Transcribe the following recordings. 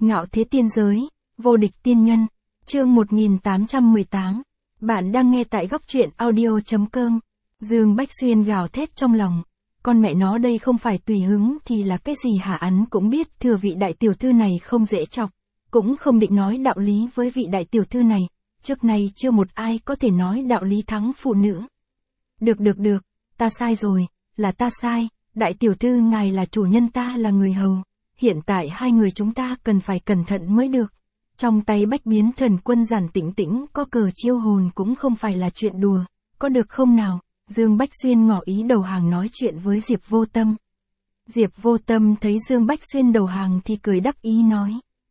Ngạo thế tiên giới, vô địch tiên nhân, chương 1818. Bạn đang nghe tại góc truyện audio.com. Dương Bách Xuyên gào thét trong lòng. Con mẹ nó đây không phải tùy hứng thì là cái gì hả? Hắn cũng biết thừa vị đại tiểu thư này không dễ chọc. Cũng không định nói đạo lý với vị đại tiểu thư này. Trước nay chưa một ai có thể nói đạo lý thắng phụ nữ. Được, ta sai rồi, là ta sai. Đại tiểu thư ngài là chủ nhân, ta là người hầu. Hiện tại hai người chúng ta cần phải cẩn thận mới được. Trong tay Bách Biến Thần Quân Giản Tĩnh Tĩnh có cờ chiêu hồn cũng không phải là chuyện đùa, có được không nào? Dương Bách Xuyên ngỏ ý đầu hàng nói chuyện với Diệp Vô Tâm. Diệp Vô Tâm thấy Dương Bách Xuyên đầu hàng thì cười đắc ý nói.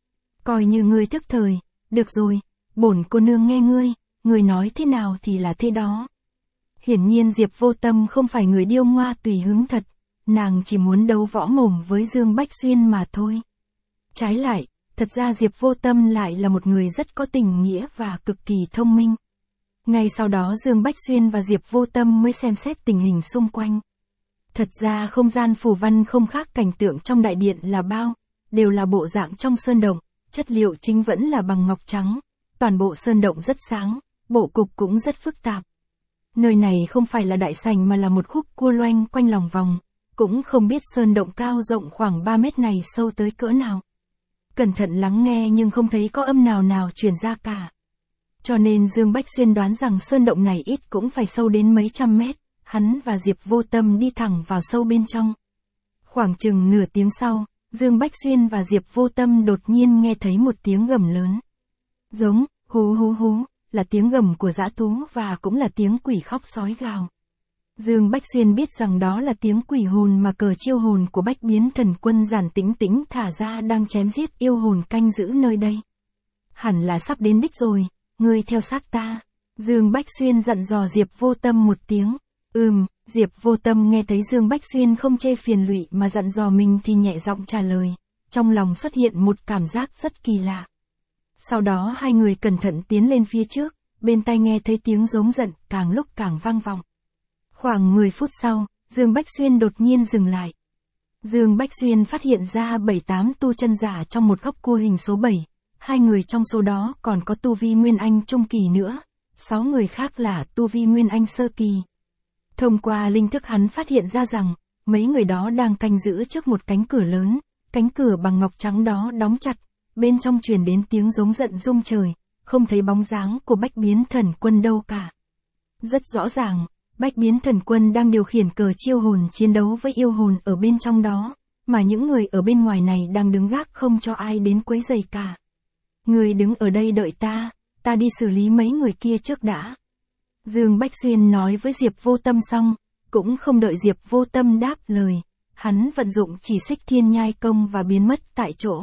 Coi như ngươi thức thời, được rồi, bổn cô nương nghe ngươi nói thế nào thì là thế đó. Hiển nhiên Diệp Vô Tâm không phải người điêu ngoa tùy hứng thật. Nàng chỉ muốn đấu võ mồm với Dương Bách Xuyên mà thôi. Trái lại, thật ra Diệp Vô Tâm lại là một người rất có tình nghĩa và cực kỳ thông minh. Ngay sau đó Dương Bách Xuyên và Diệp Vô Tâm mới xem xét tình hình xung quanh. Thật ra không gian phù văn không khác cảnh tượng trong đại điện là bao, đều là bộ dạng trong sơn động, chất liệu chính vẫn là bằng ngọc trắng, toàn bộ sơn động rất sáng, bộ cục cũng rất phức tạp. Nơi này không phải là đại sảnh mà là một khúc cua loanh quanh lòng vòng. Cũng không biết sơn động cao rộng khoảng 3 mét này sâu tới cỡ nào. Cẩn thận lắng nghe nhưng không thấy có âm nào truyền ra cả. Cho nên Dương Bách Xuyên đoán rằng sơn động này ít cũng phải sâu đến mấy trăm mét. Hắn và Diệp Vô Tâm đi thẳng vào sâu bên trong. Khoảng chừng nửa tiếng sau, Dương Bách Xuyên và Diệp Vô Tâm đột nhiên nghe thấy một tiếng gầm lớn. Giống, hú, là tiếng gầm của dã thú và cũng là tiếng quỷ khóc sói gào. Dương Bách Xuyên biết rằng đó là tiếng quỷ hồn mà cờ chiêu hồn của Bách Biến Thần Quân Giản Tĩnh Tĩnh thả ra đang chém giết yêu hồn canh giữ nơi đây. Hẳn là sắp đến đích rồi, ngươi theo sát ta. Dương Bách Xuyên dặn dò Diệp Vô Tâm một tiếng. Diệp Vô Tâm nghe thấy Dương Bách Xuyên không chê phiền lụy mà dặn dò mình thì nhẹ giọng trả lời. Trong lòng xuất hiện một cảm giác rất kỳ lạ. Sau đó hai người cẩn thận tiến lên phía trước, bên tai nghe thấy tiếng rống giận càng lúc càng vang vọng. Khoảng 10 phút sau, Dương Bách Xuyên đột nhiên dừng lại. Dương Bách Xuyên phát hiện ra 7-8 tu chân giả trong một góc cua hình số 7. 2 người trong số đó còn có tu vi Nguyên Anh Trung Kỳ nữa. 6 người khác là tu vi Nguyên Anh Sơ Kỳ. Thông qua linh thức hắn phát hiện ra rằng, mấy người đó đang canh giữ trước một cánh cửa lớn. Cánh cửa bằng ngọc trắng đó đóng chặt. Bên trong truyền đến tiếng rống giận rung trời. Không thấy bóng dáng của Bách Biến Thần Quân đâu cả. Rất rõ ràng. Bách Biến Thần Quân đang điều khiển cờ chiêu hồn chiến đấu với yêu hồn ở bên trong đó, mà những người ở bên ngoài này đang đứng gác không cho ai đến quấy rầy cả. Người đứng ở đây đợi ta đi xử lý mấy người kia trước đã. Dương Bách Xuyên nói với Diệp Vô Tâm xong, cũng không đợi Diệp Vô Tâm đáp lời, hắn vận dụng chỉ xích thiên nhai công và biến mất tại chỗ.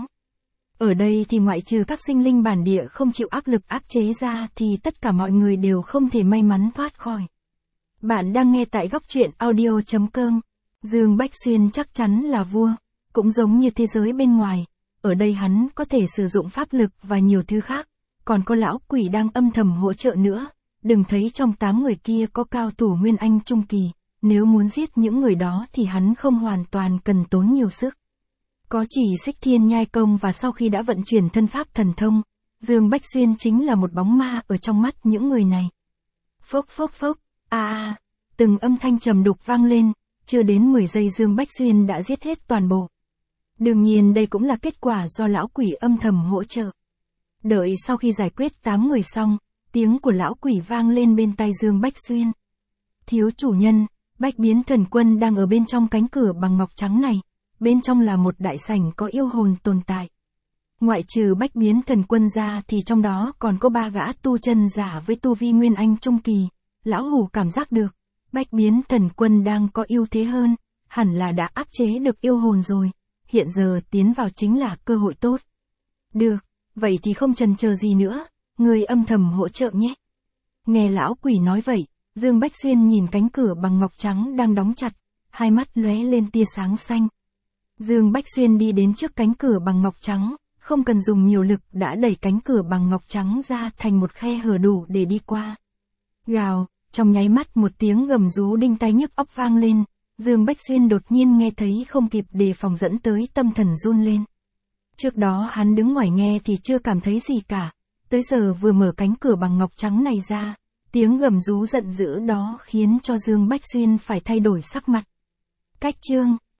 Ở đây thì ngoại trừ các sinh linh bản địa không chịu áp lực áp chế ra thì tất cả mọi người đều không thể may mắn thoát khỏi. Bạn đang nghe tại góc truyện audio.com. Dương Bách Xuyên chắc chắn là vua, cũng giống như thế giới bên ngoài. Ở đây hắn có thể sử dụng pháp lực và nhiều thứ khác, còn có lão quỷ đang âm thầm hỗ trợ nữa. Đừng thấy trong 8 người kia có cao thủ Nguyên Anh Trung Kỳ, nếu muốn giết những người đó thì hắn không hoàn toàn cần tốn nhiều sức. Có chỉ xích thiên nhai công và sau khi đã vận chuyển thân pháp thần thông, Dương Bách Xuyên chính là một bóng ma ở trong mắt những người này. Phốc, từng âm thanh trầm đục vang lên, chưa đến 10 giây Dương Bách Xuyên đã giết hết toàn bộ. Đương nhiên đây cũng là kết quả do lão quỷ âm thầm hỗ trợ. Đợi sau khi giải quyết 8 người xong, tiếng của lão quỷ vang lên bên tai Dương Bách Xuyên. Thiếu chủ nhân, Bách Biến Thần Quân đang ở bên trong cánh cửa bằng ngọc trắng này, bên trong là một đại sảnh có yêu hồn tồn tại. Ngoại trừ Bách Biến Thần Quân ra thì trong đó còn có 3 gã tu chân giả với tu vi Nguyên Anh Trung Kỳ. Lão hủ cảm giác được, Bách Biến Thần Quân đang có ưu thế hơn, hẳn là đã áp chế được yêu hồn rồi, hiện giờ tiến vào chính là cơ hội tốt. Được, vậy thì không chần chờ gì nữa, người âm thầm hỗ trợ nhé. Nghe lão quỷ nói vậy, Dương Bách Xuyên nhìn cánh cửa bằng ngọc trắng đang đóng chặt, hai mắt lóe lên tia sáng xanh. Dương Bách Xuyên đi đến trước cánh cửa bằng ngọc trắng, không cần dùng nhiều lực đã đẩy cánh cửa bằng ngọc trắng ra thành một khe hở đủ để đi qua. Gào, trong nháy mắt một tiếng gầm rú đinh tai nhức óc vang lên, Dương Bách Xuyên đột nhiên nghe thấy không kịp đề phòng dẫn tới tâm thần run lên. Trước đó hắn đứng ngoài nghe thì chưa cảm thấy gì cả. Tới giờ vừa mở cánh cửa bằng ngọc trắng này ra, tiếng gầm rú giận dữ đó khiến cho Dương Bách Xuyên phải thay đổi sắc mặt. Cách chương